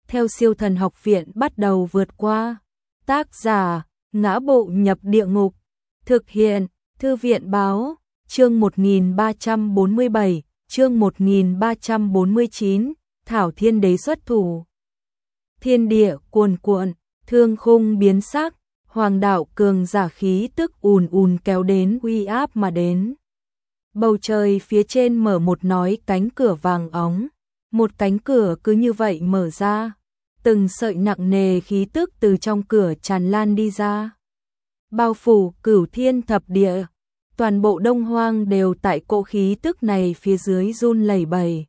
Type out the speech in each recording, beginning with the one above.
theo Siêu Thần Học Viện bắt đầu vượt qua. Tác giả: Ngã Bộ Nhập Địa Ngục. Thực hiện: Thư viện báo. Chương 1347, chương 1349, Thảo Thiên Đế xuất thủ. Thiên địa cuồn cuộn, thương khung biến sắc, hoàng đạo cường giả khí tức ùn ùn kéo đến uy áp mà đến. Bầu trời phía trên mở một nói cánh cửa vàng óng, một cánh cửa cứ như vậy mở ra, từng sợi nặng nề khí tức từ trong cửa tràn lan đi ra. Bao phủ cửu thiên thập địa, toàn bộ Đông Hoang đều tại cỗ khí tức này phía dưới run lẩy bẩy.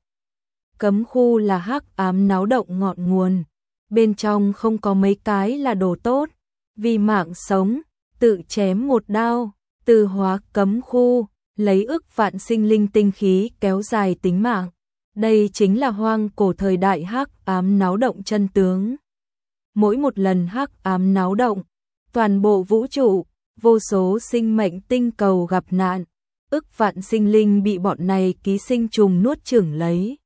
Cấm khu là hắc ám náo động ngọn nguồn, bên trong không có mấy cái là đồ tốt, vì mạng sống, tự chém một đao, từ hóa cấm khu, lấy ức vạn sinh linh tinh khí kéo dài tính mạng. Đây chính là hoang cổ thời đại hắc ám náo động chân tướng. Mỗi một lần hắc ám náo động, toàn bộ vũ trụ, vô số sinh mệnh tinh cầu gặp nạn, ức vạn sinh linh bị bọn này ký sinh trùng nuốt chửng lấy.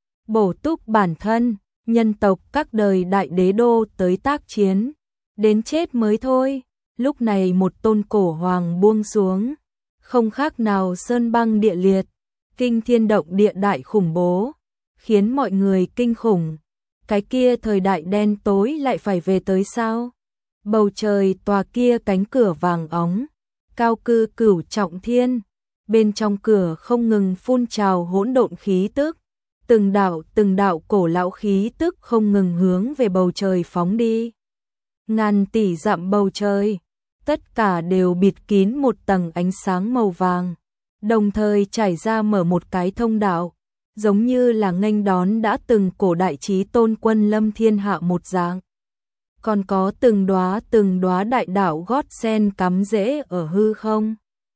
Bổ túc bản thân, nhân tộc các đời đại đế đô tới tác chiến, đến chết mới thôi. Lúc này một tôn cổ hoàng buông xuống, không khác nào sơn băng địa liệt, kinh thiên động địa đại khủng bố, khiến mọi người kinh khủng. Cái kia thời đại đen tối lại phải về tới sao? Bầu trời tòa kia cánh cửa vàng óng, cao cư cửu trọng thiên, bên trong cửa không ngừng phun trào hỗn độn khí tức, từng đạo cổ lão khí tức không ngừng hướng về bầu trời phóng đi. Ngàn tỷ dặm bầu trời, tất cả đều bịt kín một tầng ánh sáng màu vàng, đồng thời trải ra mở một cái thông đạo, giống như là nghênh đón đã từng cổ đại chí tôn quân lâm thiên hạ một dạng. Còn có từng đóa đại đạo gót sen cắm rễ ở hư không.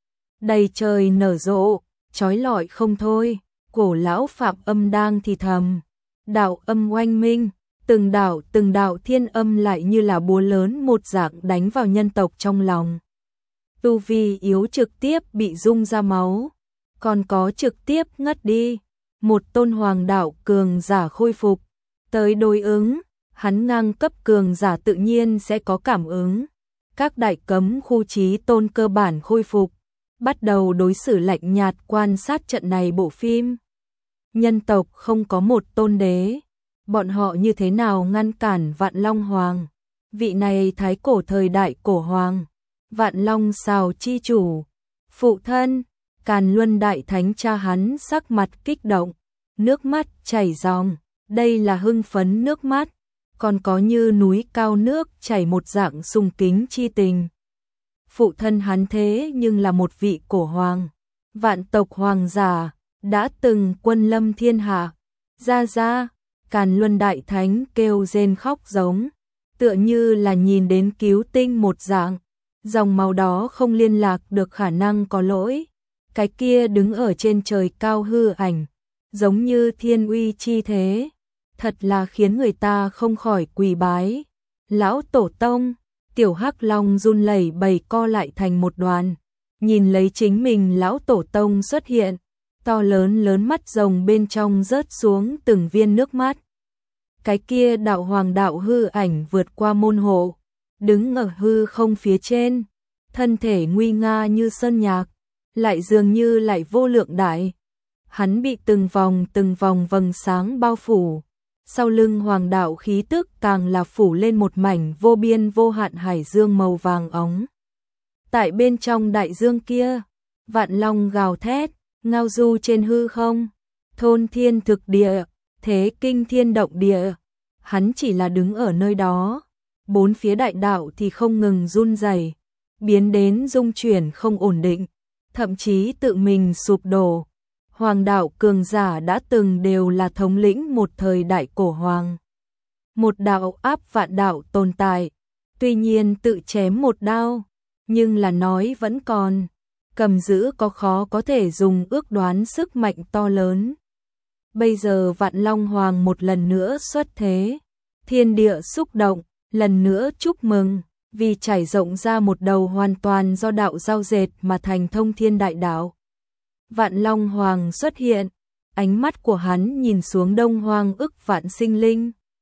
Đầy trời nở rộ, chói lọi không thôi, cổ lão phạm âm đang thì thầm. Đạo âm oanh minh, từng đạo thiên âm lại như là búa lớn một dạng đánh vào nhân tộc trong lòng. Tu vi yếu trực tiếp bị rung ra máu, còn có trực tiếp ngất đi. Một tôn hoàng đạo cường giả khôi phục, tới đối ứng, hắn ngang cấp cường giả tự nhiên sẽ có cảm ứng. Các đại cấm khu chí tôn cơ bản khôi phục, bắt đầu đối xử lạnh nhạt quan sát trận này bộ phim. Nhân tộc không có một tôn đế, bọn họ như thế nào ngăn cản Vạn Long Hoàng, vị này thái cổ thời đại cổ hoàng, Vạn Long Sào chi chủ, phụ thân, Càn Luân đại thánh cha hắn sắc mặt kích động, nước mắt chảy ròng, đây là hưng phấn nước mắt, còn có như núi cao nước chảy một dạng sùng kính chi tình. Phụ thân hắn thế nhưng là một vị cổ hoàng, vạn tộc hoàng giả, đã từng quân lâm thiên hạ. Ra, Càn Luân đại thánh kêu rên khóc giống, tựa như là nhìn đến cứu tinh một dạng, dòng máu đó không liên lạc được khả năng có lỗi. Cái kia đứng ở trên trời cao hư ảnh, giống như thiên uy chi thế, thật là khiến người ta không khỏi quỳ bái. Lão tổ tông, tiểu hắc long run lẩy bẩy co lại thành một đoàn, nhìn lấy chính mình lão tổ tông xuất hiện, to lớn mắt rồng bên trong rớt xuống từng viên nước mắt. Cái kia đạo hoàng đạo hư ảnh vượt qua môn hộ, đứng ở hư không phía trên, thân thể nguy nga như sơn nhạc, lại dường như lại vô lượng đại. Hắn bị từng vòng vầng sáng bao phủ, sau lưng hoàng đạo khí tức càng là phủ lên một mảnh vô biên vô hạn hải dương màu vàng óng. Tại bên trong đại dương kia, vạn long gào thét, ngao du trên hư không, thôn thiên thực địa, thế kinh thiên động địa. Hắn chỉ là đứng ở nơi đó, bốn phía đại đạo thì không ngừng run rẩy, biến đến rung chuyển không ổn định, thậm chí tự mình sụp đổ. Hoàng đạo cường giả đã từng đều là thống lĩnh một thời đại cổ hoàng. Một đạo áp vạn đạo tồn tại, tuy nhiên tự chém một đao, nhưng là nói vẫn còn, cầm giữ có khó có thể dùng ước đoán sức mạnh to lớn. Bây giờ Vạn Long Hoàng một lần nữa xuất thế, thiên địa xúc động, lần nữa chúc mừng, vì trải rộng ra một đầu hoàn toàn do đạo giao dệt mà thành thông thiên đại đạo. Vạn Long Hoàng xuất hiện, ánh mắt của hắn nhìn xuống Đông Hoang ức vạn sinh linh.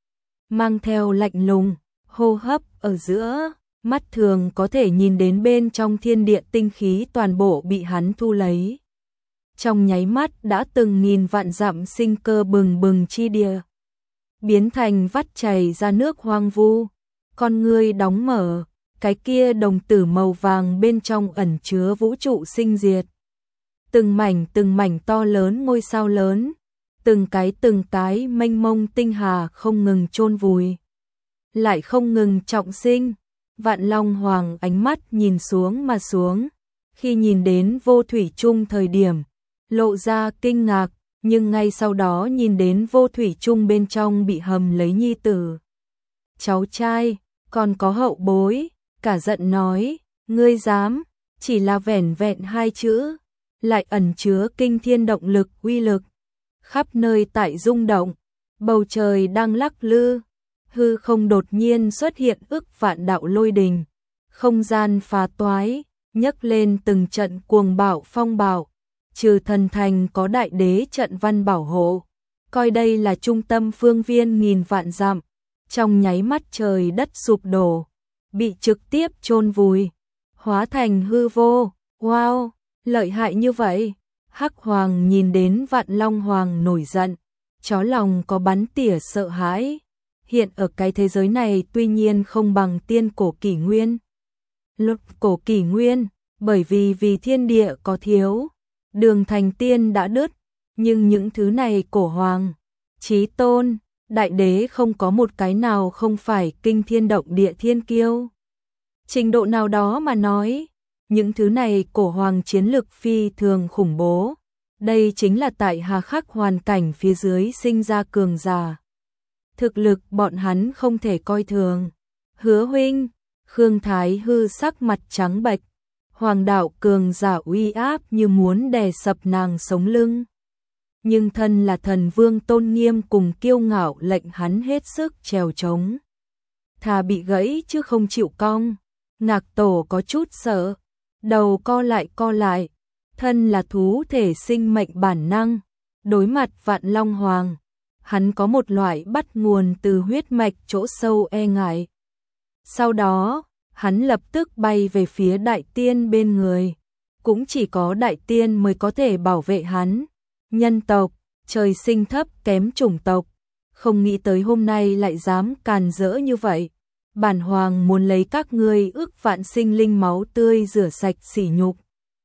mang theo lạnh lùng, hô hấp ở giữa, mắt thường có thể nhìn đến bên trong thiên địa tinh khí toàn bộ bị hắn thu lấy. Trong nháy mắt đã từng nghìn vạn dặm sinh cơ bừng bừng chi địa, biến thành vắt chảy ra nước hoang vu, con ngươi đóng mở, cái kia đồng tử màu vàng bên trong ẩn chứa vũ trụ sinh diệt. Từng mảnh to lớn ngôi sao lớn, từng cái mênh mông tinh hà không ngừng chôn vùi, lại không ngừng trọng sinh. Vạn Long Hoàng ánh mắt nhìn xuống mà xuống, khi nhìn đến Vô Thủy Chung thời điểm, lộ ra kinh ngạc, nhưng ngay sau đó nhìn đến Vô Thủy Chung bên trong bị hầm lấy nhi tử, cháu trai, còn có hậu bối, cả giận nói, ngươi dám, chỉ là vẻn vẹn hai chữ, lại ẩn chứa kinh thiên động lực uy lực, khắp nơi tại rung động, bầu trời đang lắc lư, hư không đột nhiên xuất hiện ức vạn đạo lôi đình, không gian phá toái, nhấc lên từng trận cuồng bạo phong bạo, trừ thần thành có đại đế trận văn bảo hộ, coi đây là trung tâm phương viên nghìn vạn dặm, trong nháy mắt trời đất sụp đổ, bị trực tiếp chôn vùi, hóa thành hư vô. Wow, lợi hại như vậy. Hắc Hoàng nhìn đến Vạn Long Hoàng nổi giận, chó lòng có bắn tỉa sợ hãi. Hiện ở cái thế giới này tuy nhiên không bằng tiên cổ kỷ nguyên. Lúc cổ kỷ nguyên, bởi vì thiên địa có thiếu, đường thành tiên đã đứt, nhưng những thứ này cổ hoàng, chí tôn, đại đế không có một cái nào không phải kinh thiên động địa thiên kiêu. Trình độ nào đó mà nói, những thứ này cổ hoàng chiến lực phi thường khủng bố. Đây chính là tại hà khắc hoàn cảnh phía dưới sinh ra cường giả. Thực lực bọn hắn không thể coi thường. Hứa huynh, Khương Thái Hư sắc mặt trắng bệch, hoàng đạo cường giả uy áp như muốn đè sập nàng sống lưng. Nhưng thân là thần vương tôn nghiêm cùng kiêu ngạo lệnh hắn hết sức trèo trống. Thà bị gãy chứ không chịu cong. Ngạc Tổ có chút sợ, đầu co lại, thân là thú thể sinh mệnh bản năng, đối mặt Vạn Long Hoàng, hắn có một loại bắt nguồn từ huyết mạch chỗ sâu e ngại. Sau đó, hắn lập tức bay về phía đại tiên bên người, cũng chỉ có đại tiên mới có thể bảo vệ hắn. Nhân tộc, trời sinh thấp kém chủng tộc, không nghĩ tới hôm nay lại dám càn rỡ như vậy. Bản hoàng muốn lấy các ngươi ước vạn sinh linh máu tươi rửa sạch sỉ nhục.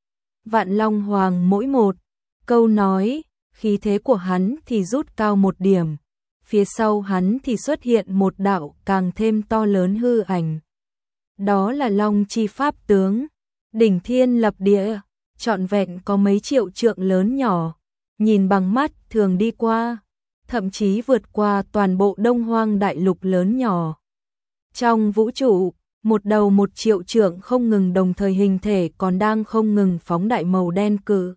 Vạn Long Hoàng mỗi một câu nói, khí thế của hắn thì rút cao một điểm, phía sau hắn thì xuất hiện một đạo càng thêm to lớn hư ảnh. Đó là Long Chi Pháp Tướng, đỉnh thiên lập địa, trọn vẹn có mấy triệu trượng lớn nhỏ, nhìn bằng mắt thường đi qua, thậm chí vượt qua toàn bộ Đông Hoang đại lục lớn nhỏ. Trong vũ trụ, một đầu 1 triệu trượng không ngừng đồng thời hình thể còn đang không ngừng phóng đại màu đen cự.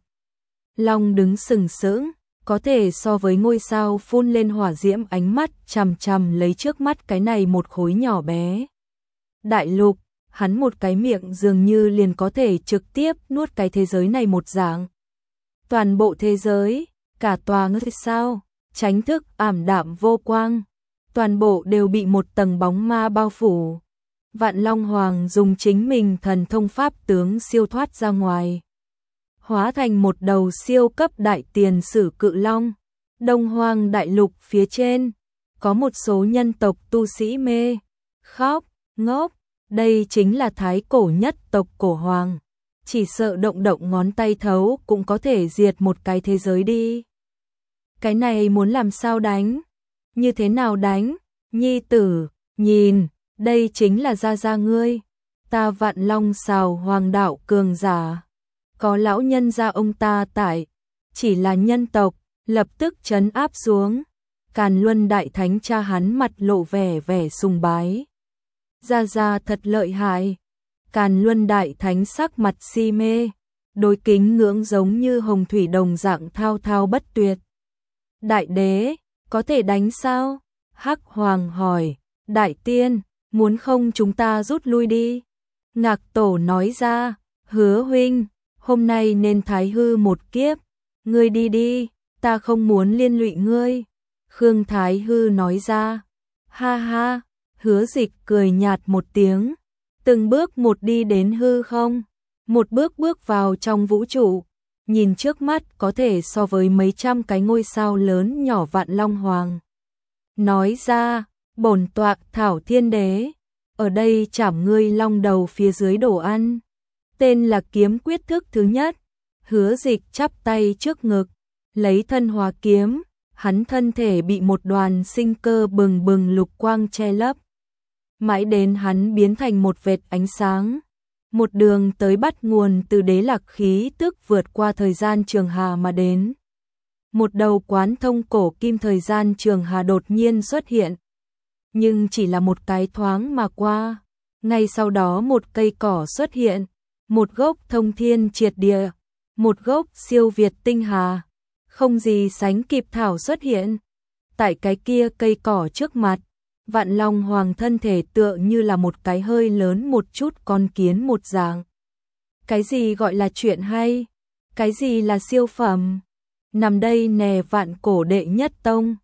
Long đứng sừng sững, có thể so với ngôi sao phun lên hỏa diễm, ánh mắt chằm chằm lấy trước mắt cái này một khối nhỏ bé. Đại lục, hắn một cái miệng dường như liền có thể trực tiếp nuốt cái thế giới này một dạng. Toàn bộ thế giới, cả tòa ngôi sao, tránh thức ảm đạm vô quang. Toàn bộ đều bị một tầng bóng ma bao phủ. Vạn Long Hoàng dùng chính mình thần thông pháp tướng siêu thoát ra ngoài, hóa thành một đầu siêu cấp đại tiền sử cự long. Đông Hoang đại lục phía trên, có một số nhân tộc tu sĩ mê, khóc, ngốc, đây chính là thái cổ nhất tộc cổ hoàng. Chỉ sợ động động ngón tay thấu cũng có thể diệt một cái thế giới đi. Cái này muốn làm sao đánh? Như thế nào đánh? Nhi tử, nhìn, đây chính là gia ngươi. Ta Vạn Long Sào hoàng đạo cường giả. Có lão nhân gia ông ta tại, chỉ là nhân tộc, lập tức trấn áp xuống. Càn Luân đại thánh cha hắn mặt lộ vẻ sùng bái. Gia thật lợi hại. Càn Luân đại thánh sắc mặt si mê, đối kính ngưỡng giống như hồng thủy đồng dạng thao thao bất tuyệt. Đại đế, có thể đánh sao? Hắc Hoàng hỏi. Đại tiên, muốn không chúng ta rút lui đi? Ngạc Tổ nói ra. Hứa huynh, hôm nay nên thái hư một kiếp, ngươi đi đi, ta không muốn liên lụy ngươi. Khương Thái Hư nói ra. Ha ha, Hứa Dịch cười nhạt một tiếng, từng bước một đi đến hư không, một bước bước vào trong vũ trụ, nhìn trước mắt có thể so với mấy trăm cái ngôi sao lớn nhỏ vạn long hoàng. Nói ra, bổn tọa Thảo Thiên Đế, ở đây chảm ngươi long đầu phía dưới đồ ăn. Tên là kiếm quyết thức thứ nhất. Hứa Dịch chắp tay trước ngực, lấy thân hóa kiếm, hắn thân thể bị một đoàn sinh cơ bừng bừng lục quang che lấp. Mãi đến hắn biến thành một vệt ánh sáng, một đường tới bắt nguồn từ đế lạc khí tức vượt qua thời gian trường hà mà đến. Một đầu quán thông cổ kim thời gian trường hà đột nhiên xuất hiện, nhưng chỉ là một cái thoáng mà qua. Ngay sau đó một cây cỏ xuất hiện, một gốc thông thiên triệt địa, một gốc siêu việt tinh hà, không gì sánh kịp thảo xuất hiện. Tại cái kia cây cỏ trước mặt, Vạn Long Hoàng thân thể tựa như là một cái hơi lớn một chút con kiến một dạng. Cái gì gọi là chuyện hay? Cái gì là siêu phẩm? Nằm đây nè vạn cổ đệ nhất tông,